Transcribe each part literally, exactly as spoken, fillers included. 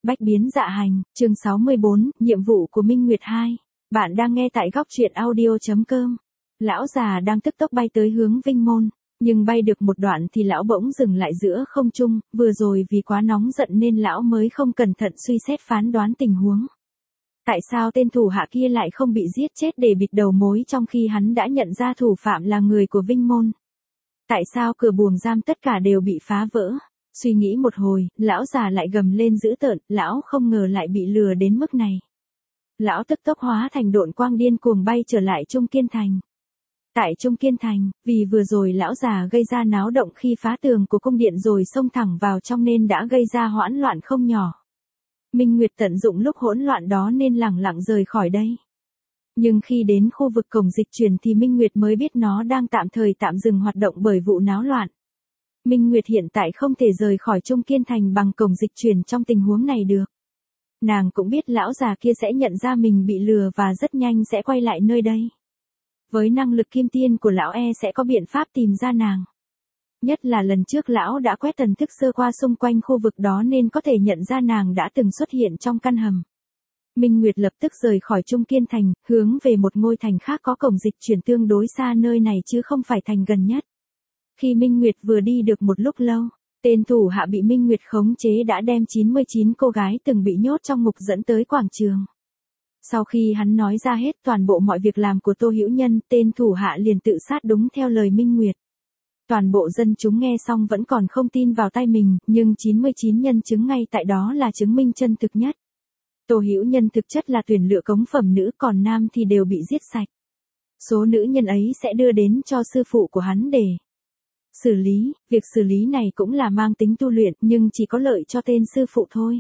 Bách biến dạ hành, chương sáu mươi bốn, nhiệm vụ của Minh Nguyệt hai. Bạn đang nghe tại góc truyện audio.com. Lão già đang tức tốc bay tới hướng Vinh Môn, nhưng bay được một đoạn thì lão bỗng dừng lại giữa không trung, vừa rồi vì quá nóng giận nên lão mới không cẩn thận suy xét phán đoán tình huống. Tại sao tên thủ hạ kia lại không bị giết chết để bịt đầu mối trong khi hắn đã nhận ra thủ phạm là người của Vinh Môn? Tại sao cửa buồng giam tất cả đều bị phá vỡ? Suy nghĩ một hồi, lão già lại gầm lên dữ tợn, lão không ngờ lại bị lừa đến mức này. Lão tức tốc hóa thành độn quang điên cuồng bay trở lại Trung Kiên Thành. Tại Trung Kiên Thành, vì vừa rồi lão già gây ra náo động khi phá tường của cung điện rồi xông thẳng vào trong nên đã gây ra hoãn loạn không nhỏ. Minh Nguyệt tận dụng lúc hỗn loạn đó nên lẳng lặng rời khỏi đây. Nhưng khi đến khu vực cổng dịch chuyển thì Minh Nguyệt mới biết nó đang tạm thời tạm dừng hoạt động bởi vụ náo loạn. Minh Nguyệt hiện tại không thể rời khỏi Trung Kiên Thành bằng cổng dịch chuyển trong tình huống này được. Nàng cũng biết lão già kia sẽ nhận ra mình bị lừa và rất nhanh sẽ quay lại nơi đây. Với năng lực kim tiên của lão e sẽ có biện pháp tìm ra nàng. Nhất là lần trước lão đã quét thần thức sơ qua xung quanh khu vực đó nên có thể nhận ra nàng đã từng xuất hiện trong căn hầm. Minh Nguyệt lập tức rời khỏi Trung Kiên Thành, hướng về một ngôi thành khác có cổng dịch chuyển tương đối xa nơi này chứ không phải thành gần nhất. Khi Minh Nguyệt vừa đi được một lúc lâu, tên thủ hạ bị Minh Nguyệt khống chế đã đem chín mươi chín cô gái từng bị nhốt trong ngục dẫn tới quảng trường. Sau khi hắn nói ra hết toàn bộ mọi việc làm của Tô Hữu Nhân, tên thủ hạ liền tự sát đúng theo lời Minh Nguyệt. Toàn bộ dân chúng nghe xong vẫn còn không tin vào tai mình, nhưng chín mươi chín nhân chứng ngay tại đó là chứng minh chân thực nhất. Tô Hữu Nhân thực chất là tuyển lựa cống phẩm nữ, còn nam thì đều bị giết sạch. Số nữ nhân ấy sẽ đưa đến cho sư phụ của hắn để xử lý, việc xử lý này cũng là mang tính tu luyện nhưng chỉ có lợi cho tên sư phụ thôi.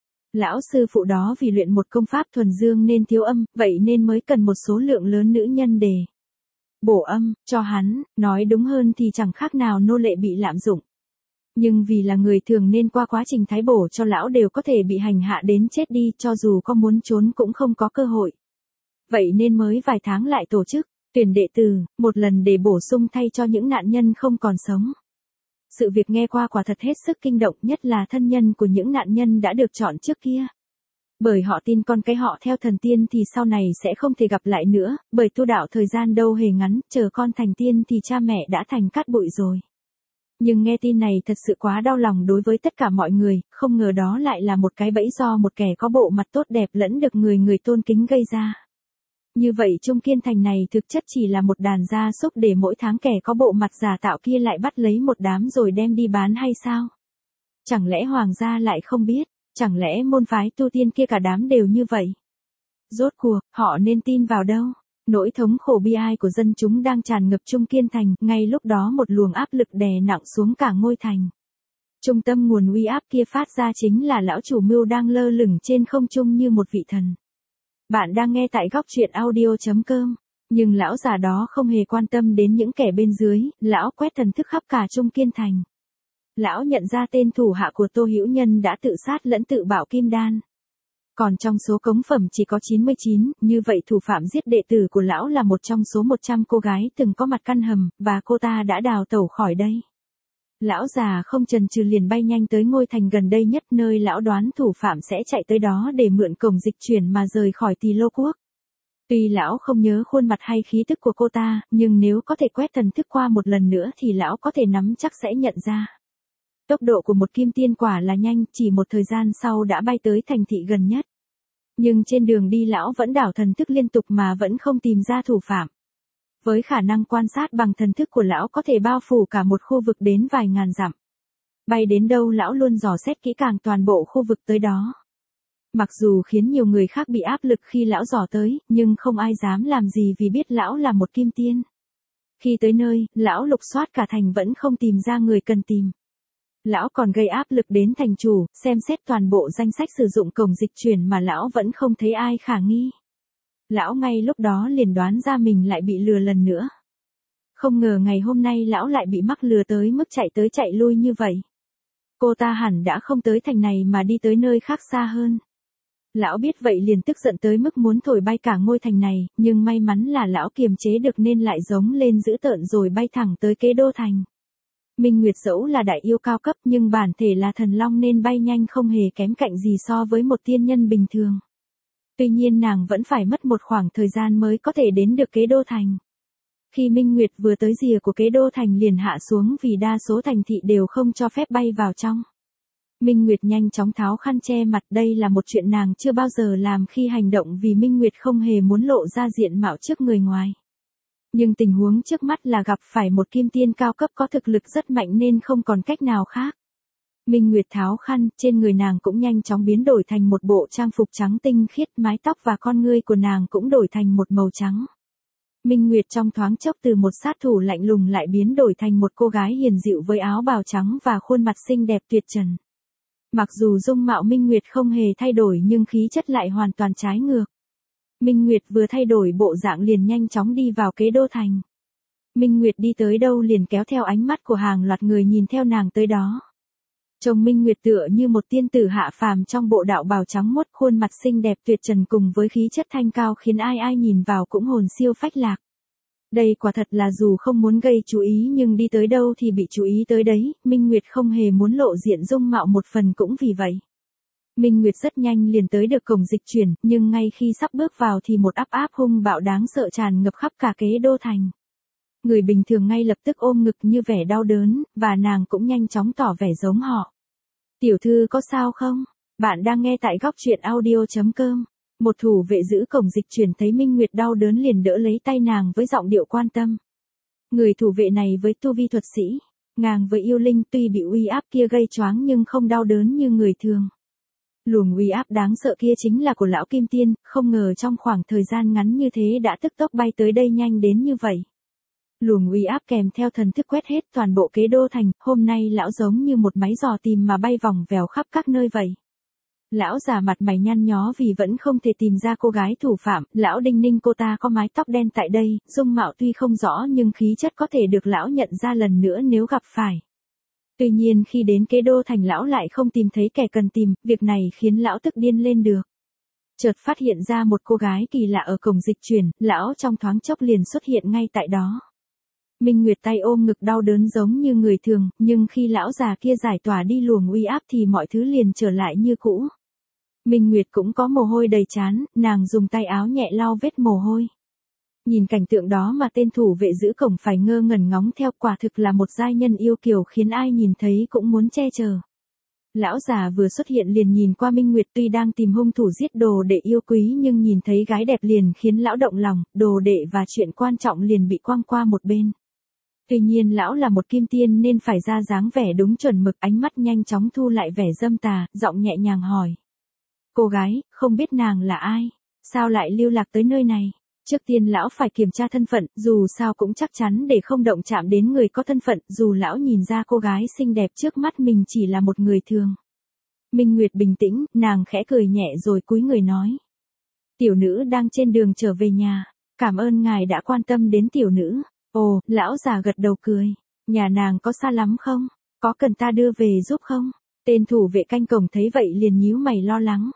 Lão sư phụ đó vì luyện một công pháp thuần dương nên thiếu âm, vậy nên mới cần một số lượng lớn nữ nhân để bổ âm cho hắn, nói đúng hơn thì chẳng khác nào nô lệ bị lạm dụng. Nhưng vì là người thường nên qua quá trình thái bổ cho lão đều có thể bị hành hạ đến chết đi, cho dù có muốn trốn cũng không có cơ hội. Vậy nên mới vài tháng lại tổ chức tuyển đệ tử, một lần để bổ sung thay cho những nạn nhân không còn sống. Sự việc nghe qua quả thật hết sức kinh động, nhất là thân nhân của những nạn nhân đã được chọn trước kia. Bởi họ tin con cái họ theo thần tiên thì sau này sẽ không thể gặp lại nữa, bởi tu đạo thời gian đâu hề ngắn, chờ con thành tiên thì cha mẹ đã thành cát bụi rồi. Nhưng nghe tin này thật sự quá đau lòng đối với tất cả mọi người, không ngờ đó lại là một cái bẫy do một kẻ có bộ mặt tốt đẹp lẫn được người người tôn kính gây ra. Như vậy Trung Kiên Thành này thực chất chỉ là một đàn gia súc để mỗi tháng kẻ có bộ mặt giả tạo kia lại bắt lấy một đám rồi đem đi bán hay sao? Chẳng lẽ hoàng gia lại không biết, chẳng lẽ môn phái tu tiên kia cả đám đều như vậy? Rốt cuộc, họ nên tin vào đâu? Nỗi thống khổ bi ai của dân chúng đang tràn ngập Trung Kiên Thành, ngay lúc đó một luồng áp lực đè nặng xuống cả ngôi thành. Trung tâm nguồn uy áp kia phát ra chính là lão chủ mưu đang lơ lửng trên không trung như một vị thần. Bạn đang nghe tại góc truyện audio.com, nhưng lão già đó không hề quan tâm đến những kẻ bên dưới, lão quét thần thức khắp cả Trung Kiên Thành. Lão nhận ra tên thủ hạ của Tô Hữu Nhân đã tự sát lẫn tự bạo kim đan. Còn trong số cống phẩm chỉ có chín mươi chín, như vậy thủ phạm giết đệ tử của lão là một trong số một trăm cô gái từng có mặt căn hầm, và cô ta đã đào tẩu khỏi đây. Lão già không chần chừ liền bay nhanh tới ngôi thành gần đây nhất nơi lão đoán thủ phạm sẽ chạy tới đó để mượn cổng dịch chuyển mà rời khỏi Tỳ Lô Quốc. Tuy lão không nhớ khuôn mặt hay khí tức của cô ta, nhưng nếu có thể quét thần thức qua một lần nữa thì lão có thể nắm chắc sẽ nhận ra. Tốc độ của một kim tiên quả là nhanh, chỉ một thời gian sau đã bay tới thành thị gần nhất. Nhưng trên đường đi lão vẫn đảo thần thức liên tục mà vẫn không tìm ra thủ phạm. Với khả năng quan sát bằng thần thức của lão có thể bao phủ cả một khu vực đến vài ngàn dặm. Bay đến đâu lão luôn dò xét kỹ càng toàn bộ khu vực tới đó. Mặc dù khiến nhiều người khác bị áp lực khi lão dò tới, nhưng không ai dám làm gì vì biết lão là một kim tiên. Khi tới nơi, lão lục soát cả thành vẫn không tìm ra người cần tìm. Lão còn gây áp lực đến thành chủ, xem xét toàn bộ danh sách sử dụng cổng dịch chuyển mà lão vẫn không thấy ai khả nghi. Lão ngay lúc đó liền đoán ra mình lại bị lừa lần nữa. Không ngờ ngày hôm nay lão lại bị mắc lừa tới mức chạy tới chạy lui như vậy. Cô ta hẳn đã không tới thành này mà đi tới nơi khác xa hơn. Lão biết vậy liền tức giận tới mức muốn thổi bay cả ngôi thành này, nhưng may mắn là lão kiềm chế được nên lại giống lên dữ tợn rồi bay thẳng tới kế đô thành. Minh Nguyệt dẫu là đại yêu cao cấp nhưng bản thể là thần long nên bay nhanh không hề kém cạnh gì so với một tiên nhân bình thường. Tuy nhiên nàng vẫn phải mất một khoảng thời gian mới có thể đến được Kế Đô Thành. Khi Minh Nguyệt vừa tới rìa của Kế Đô Thành liền hạ xuống vì đa số thành thị đều không cho phép bay vào trong. Minh Nguyệt nhanh chóng tháo khăn che mặt, đây là một chuyện nàng chưa bao giờ làm khi hành động vì Minh Nguyệt không hề muốn lộ ra diện mạo trước người ngoài. Nhưng tình huống trước mắt là gặp phải một kim tiên cao cấp có thực lực rất mạnh nên không còn cách nào khác. Minh Nguyệt tháo khăn, trên người nàng cũng nhanh chóng biến đổi thành một bộ trang phục trắng tinh khiết, mái tóc và con ngươi của nàng cũng đổi thành một màu trắng. Minh Nguyệt trong thoáng chốc từ một sát thủ lạnh lùng lại biến đổi thành một cô gái hiền dịu với áo bào trắng và khuôn mặt xinh đẹp tuyệt trần. Mặc dù dung mạo Minh Nguyệt không hề thay đổi nhưng khí chất lại hoàn toàn trái ngược. Minh Nguyệt vừa thay đổi bộ dạng liền nhanh chóng đi vào Kế Đô Thành. Minh Nguyệt đi tới đâu liền kéo theo ánh mắt của hàng loạt người nhìn theo nàng tới đó. Trông Minh Nguyệt tựa như một tiên tử hạ phàm trong bộ đạo bào trắng muốt, khuôn mặt xinh đẹp tuyệt trần cùng với khí chất thanh cao khiến ai ai nhìn vào cũng hồn siêu phách lạc. Đây quả thật là dù không muốn gây chú ý nhưng đi tới đâu thì bị chú ý tới đấy, Minh Nguyệt không hề muốn lộ diện dung mạo một phần cũng vì vậy. Minh Nguyệt rất nhanh liền tới được cổng dịch chuyển, nhưng ngay khi sắp bước vào thì một áp áp hung bạo đáng sợ tràn ngập khắp cả Kế Đô Thành. Người bình thường ngay lập tức ôm ngực như vẻ đau đớn, và nàng cũng nhanh chóng tỏ vẻ giống họ. Tiểu thư có sao không? Bạn đang nghe tại góc truyện audio chấm com. Một thủ vệ giữ cổng dịch chuyển thấy Minh Nguyệt đau đớn liền đỡ lấy tay nàng với giọng điệu quan tâm. Người thủ vệ này với tu vi thuật sĩ, ngang với yêu linh, tuy bị uy áp kia gây choáng nhưng không đau đớn như người thường. Luồng uy áp đáng sợ kia chính là của lão Kim Tiên, không ngờ trong khoảng thời gian ngắn như thế đã tức tốc bay tới đây nhanh đến như vậy. Luồng uy áp kèm theo thần thức quét hết toàn bộ Kế Đô Thành, hôm nay lão giống như một máy dò tìm mà bay vòng vèo khắp các nơi vậy. Lão già mặt mày nhăn nhó vì vẫn không thể tìm ra cô gái thủ phạm, lão đinh ninh cô ta có mái tóc đen tại đây, dung mạo tuy không rõ nhưng khí chất có thể được lão nhận ra lần nữa nếu gặp phải. Tuy nhiên khi đến Kế Đô Thành lão lại không tìm thấy kẻ cần tìm, việc này khiến lão tức điên lên được. Chợt phát hiện ra một cô gái kỳ lạ ở cổng dịch chuyển, lão trong thoáng chốc liền xuất hiện ngay tại đó. Minh Nguyệt tay ôm ngực đau đớn giống như người thường, nhưng khi lão già kia giải tỏa đi luồng uy áp thì mọi thứ liền trở lại như cũ. Minh Nguyệt cũng có mồ hôi đầy trán, nàng dùng tay áo nhẹ lau vết mồ hôi. Nhìn cảnh tượng đó mà tên thủ vệ giữ cổng phải ngơ ngẩn ngóng theo, quả thực là một giai nhân yêu kiều khiến ai nhìn thấy cũng muốn che chở. Lão già vừa xuất hiện liền nhìn qua Minh Nguyệt, tuy đang tìm hung thủ giết đồ đệ yêu quý nhưng nhìn thấy gái đẹp liền khiến lão động lòng, đồ đệ và chuyện quan trọng liền bị quăng qua một bên. Tuy nhiên lão là một kim tiên nên phải ra dáng vẻ đúng chuẩn mực, ánh mắt nhanh chóng thu lại vẻ dâm tà, giọng nhẹ nhàng hỏi. Cô gái, không biết nàng là ai? Sao lại lưu lạc tới nơi này? Trước tiên lão phải kiểm tra thân phận, dù sao cũng chắc chắn để không động chạm đến người có thân phận, dù lão nhìn ra cô gái xinh đẹp trước mắt mình chỉ là một người thường. Minh Nguyệt bình tĩnh, nàng khẽ cười nhẹ rồi cúi người nói. Tiểu nữ đang trên đường trở về nhà, cảm ơn ngài đã quan tâm đến tiểu nữ. Ồ, lão già gật đầu cười, nhà nàng có xa lắm không? Có cần ta đưa về giúp không? Tên thủ vệ canh cổng thấy vậy liền nhíu mày lo lắng.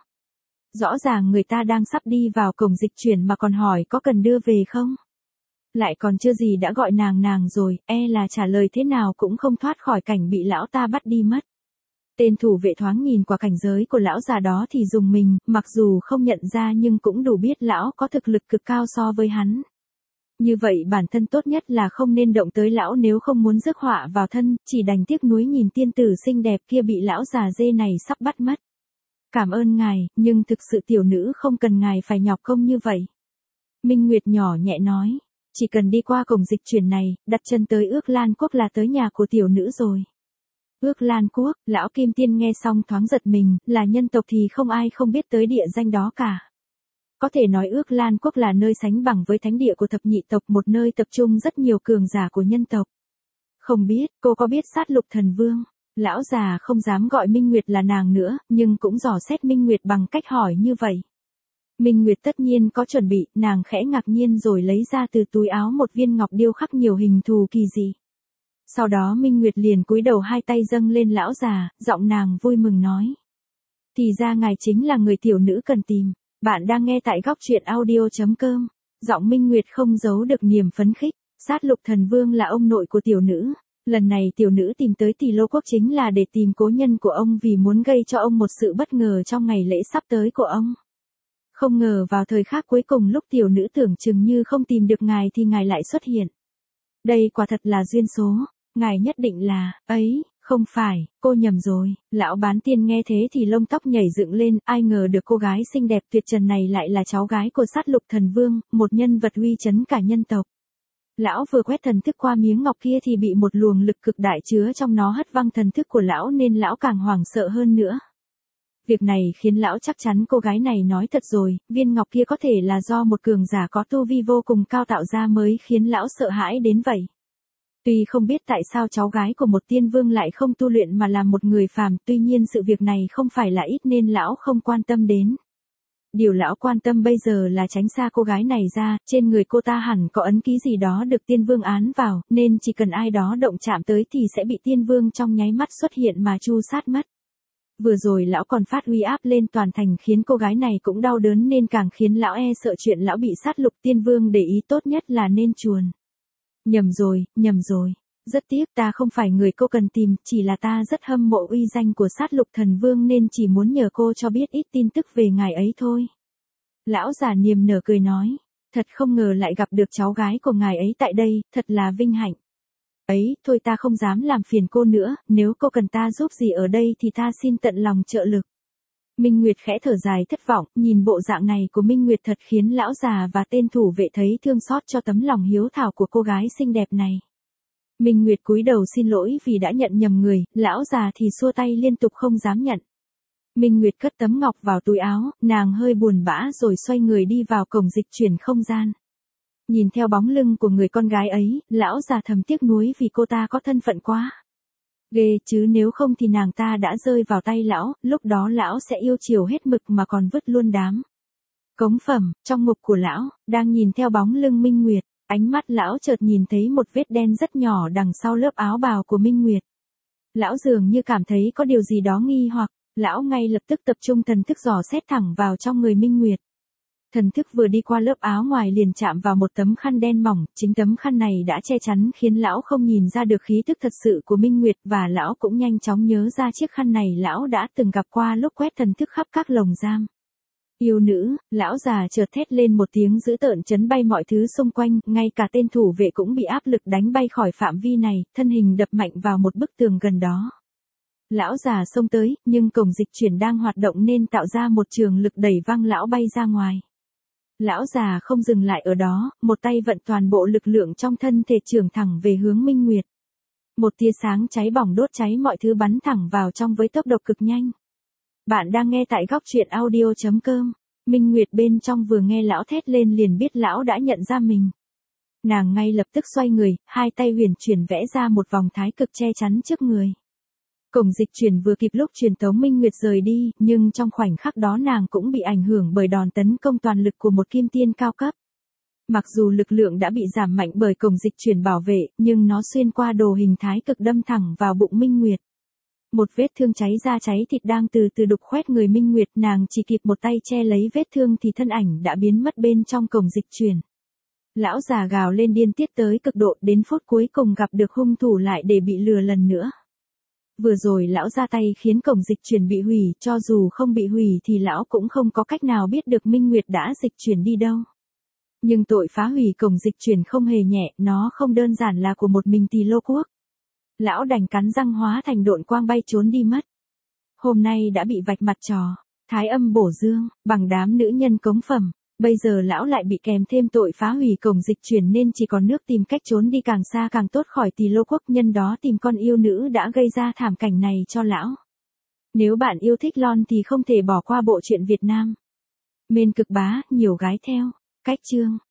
Rõ ràng người ta đang sắp đi vào cổng dịch chuyển mà còn hỏi có cần đưa về không? Lại còn chưa gì đã gọi nàng nàng rồi, e là trả lời thế nào cũng không thoát khỏi cảnh bị lão ta bắt đi mất. Tên thủ vệ thoáng nhìn qua cảnh giới của lão già đó thì dùng mình, mặc dù không nhận ra nhưng cũng đủ biết lão có thực lực cực cao so với hắn. Như vậy bản thân tốt nhất là không nên động tới lão nếu không muốn rước họa vào thân, chỉ đành tiếc nuối nhìn tiên tử xinh đẹp kia bị lão già dê này sắp bắt mất. Cảm ơn ngài, nhưng thực sự tiểu nữ không cần ngài phải nhọc công như vậy. Minh Nguyệt nhỏ nhẹ nói, chỉ cần đi qua cổng dịch chuyển này, đặt chân tới Ước Lan Quốc là tới nhà của tiểu nữ rồi. Ước Lan Quốc, lão Kim Tiên nghe xong thoáng giật mình, là nhân tộc thì không ai không biết tới địa danh đó cả. Có thể nói Ước Lan Quốc là nơi sánh bằng với thánh địa của thập nhị tộc, một nơi tập trung rất nhiều cường giả của nhân tộc. Không biết, cô có biết Sát Lục Thần Vương? Lão già không dám gọi Minh Nguyệt là nàng nữa, nhưng cũng dò xét Minh Nguyệt bằng cách hỏi như vậy. Minh Nguyệt tất nhiên có chuẩn bị, nàng khẽ ngạc nhiên rồi lấy ra từ túi áo một viên ngọc điêu khắc nhiều hình thù kỳ dị. Sau đó Minh Nguyệt liền cúi đầu hai tay dâng lên lão già, giọng nàng vui mừng nói. Thì ra ngài chính là người tiểu nữ cần tìm. Bạn đang nghe tại góc truyện audio chấm com. Giọng Minh Nguyệt không giấu được niềm phấn khích. Sát Lục Thần Vương là ông nội của tiểu nữ. Lần này tiểu nữ tìm tới Tỳ Lô Quốc chính là để tìm cố nhân của ông vì muốn gây cho ông một sự bất ngờ trong ngày lễ sắp tới của ông. Không ngờ vào thời khắc cuối cùng lúc tiểu nữ tưởng chừng như không tìm được ngài thì ngài lại xuất hiện. Đây quả thật là duyên số, ngài nhất định là, ấy, không phải, cô nhầm rồi. Lão bán tiên nghe thế thì lông tóc nhảy dựng lên, ai ngờ được cô gái xinh đẹp tuyệt trần này lại là cháu gái của Sát Lục Thần Vương, một nhân vật uy chấn cả nhân tộc. Lão vừa quét thần thức qua miếng ngọc kia thì bị một luồng lực cực đại chứa trong nó hất văng thần thức của lão nên lão càng hoảng sợ hơn nữa. Việc này khiến lão chắc chắn cô gái này nói thật rồi, viên ngọc kia có thể là do một cường giả có tu vi vô cùng cao tạo ra mới khiến lão sợ hãi đến vậy. Tuy không biết tại sao cháu gái của một tiên vương lại không tu luyện mà là một người phàm, tuy nhiên sự việc này không phải là ít nên lão không quan tâm đến. Điều lão quan tâm bây giờ là tránh xa cô gái này ra, trên người cô ta hẳn có ấn ký gì đó được tiên vương án vào, nên chỉ cần ai đó động chạm tới thì sẽ bị tiên vương trong nháy mắt xuất hiện mà tru sát mất. Vừa rồi lão còn phát uy áp lên toàn thành khiến cô gái này cũng đau đớn nên càng khiến lão e sợ chuyện lão bị sát lục. Tiên vương để ý tốt nhất là nên chuồn. Nhầm rồi, nhầm rồi. Rất tiếc ta không phải người cô cần tìm, chỉ là ta rất hâm mộ uy danh của Sát Lục Thần Vương nên chỉ muốn nhờ cô cho biết ít tin tức về ngài ấy thôi. Lão già niềm nở cười nói, thật không ngờ lại gặp được cháu gái của ngài ấy tại đây, thật là vinh hạnh. Ấy, thôi ta không dám làm phiền cô nữa, nếu cô cần ta giúp gì ở đây thì ta xin tận lòng trợ lực. Minh Nguyệt khẽ thở dài thất vọng, nhìn bộ dạng này của Minh Nguyệt thật khiến lão già và tên thủ vệ thấy thương xót cho tấm lòng hiếu thảo của cô gái xinh đẹp này. Minh Nguyệt cúi đầu xin lỗi vì đã nhận nhầm người, lão già thì xua tay liên tục không dám nhận. Minh Nguyệt cất tấm ngọc vào túi áo, nàng hơi buồn bã rồi xoay người đi vào cổng dịch chuyển không gian. Nhìn theo bóng lưng của người con gái ấy, lão già thầm tiếc nuối vì cô ta có thân phận quá ghê chứ nếu không thì nàng ta đã rơi vào tay lão, lúc đó lão sẽ yêu chiều hết mực mà còn vứt luôn đám cống phẩm. Trong ngục của lão, đang nhìn theo bóng lưng Minh Nguyệt, ánh mắt lão chợt nhìn thấy một vết đen rất nhỏ đằng sau lớp áo bào của Minh Nguyệt. Lão dường như cảm thấy có điều gì đó nghi hoặc, lão ngay lập tức tập trung thần thức dò xét thẳng vào trong người Minh Nguyệt. Thần thức vừa đi qua lớp áo ngoài liền chạm vào một tấm khăn đen mỏng, chính tấm khăn này đã che chắn khiến lão không nhìn ra được khí tức thật sự của Minh Nguyệt và lão cũng nhanh chóng nhớ ra chiếc khăn này lão đã từng gặp qua lúc quét thần thức khắp các lồng giam. Yêu nữ, lão già chợt thét lên một tiếng dữ tợn chấn bay mọi thứ xung quanh, ngay cả tên thủ vệ cũng bị áp lực đánh bay khỏi phạm vi này, thân hình đập mạnh vào một bức tường gần đó. Lão già xông tới, nhưng cổng dịch chuyển đang hoạt động nên tạo ra một trường lực đẩy văng lão bay ra ngoài. Lão già không dừng lại ở đó, một tay vận toàn bộ lực lượng trong thân thể trường thẳng về hướng Minh Nguyệt. Một tia sáng cháy bỏng đốt cháy mọi thứ bắn thẳng vào trong với tốc độ cực nhanh. Bạn đang nghe tại góc truyện audio chấm com. Minh Nguyệt bên trong vừa nghe lão thét lên liền biết lão đã nhận ra mình. Nàng ngay lập tức xoay người, hai tay huyền chuyển vẽ ra một vòng thái cực che chắn trước người. Cổng dịch chuyển vừa kịp lúc truyền tống Minh Nguyệt rời đi, nhưng trong khoảnh khắc đó nàng cũng bị ảnh hưởng bởi đòn tấn công toàn lực của một kim tiên cao cấp. Mặc dù lực lượng đã bị giảm mạnh bởi cổng dịch chuyển bảo vệ, nhưng nó xuyên qua đồ hình thái cực đâm thẳng vào bụng Minh Nguyệt. Một vết thương cháy da cháy thịt đang từ từ đục khoét người Minh Nguyệt, nàng chỉ kịp một tay che lấy vết thương thì thân ảnh đã biến mất bên trong cổng dịch chuyển. Lão già gào lên điên tiết tới cực độ, đến phút cuối cùng gặp được hung thủ lại để bị lừa lần nữa. Vừa rồi lão ra tay khiến cổng dịch chuyển bị hủy, cho dù không bị hủy thì lão cũng không có cách nào biết được Minh Nguyệt đã dịch chuyển đi đâu. Nhưng tội phá hủy cổng dịch chuyển không hề nhẹ, nó không đơn giản là của một mình Tỳ Lô Quốc. Lão đành cắn răng hóa thành độn quang bay trốn đi mất. Hôm nay đã bị vạch mặt trò, thái âm bổ dương, bằng đám nữ nhân cống phẩm. Bây giờ lão lại bị kèm thêm tội phá hủy cổng dịch chuyển nên chỉ còn nước tìm cách trốn đi càng xa càng tốt khỏi Tỳ Lô Quốc, nhân đó tìm con yêu nữ đã gây ra thảm cảnh này cho lão. Nếu bạn yêu thích lon thì không thể bỏ qua bộ truyện Việt Nam. Mên Cực Bá, nhiều gái theo. Cách chương.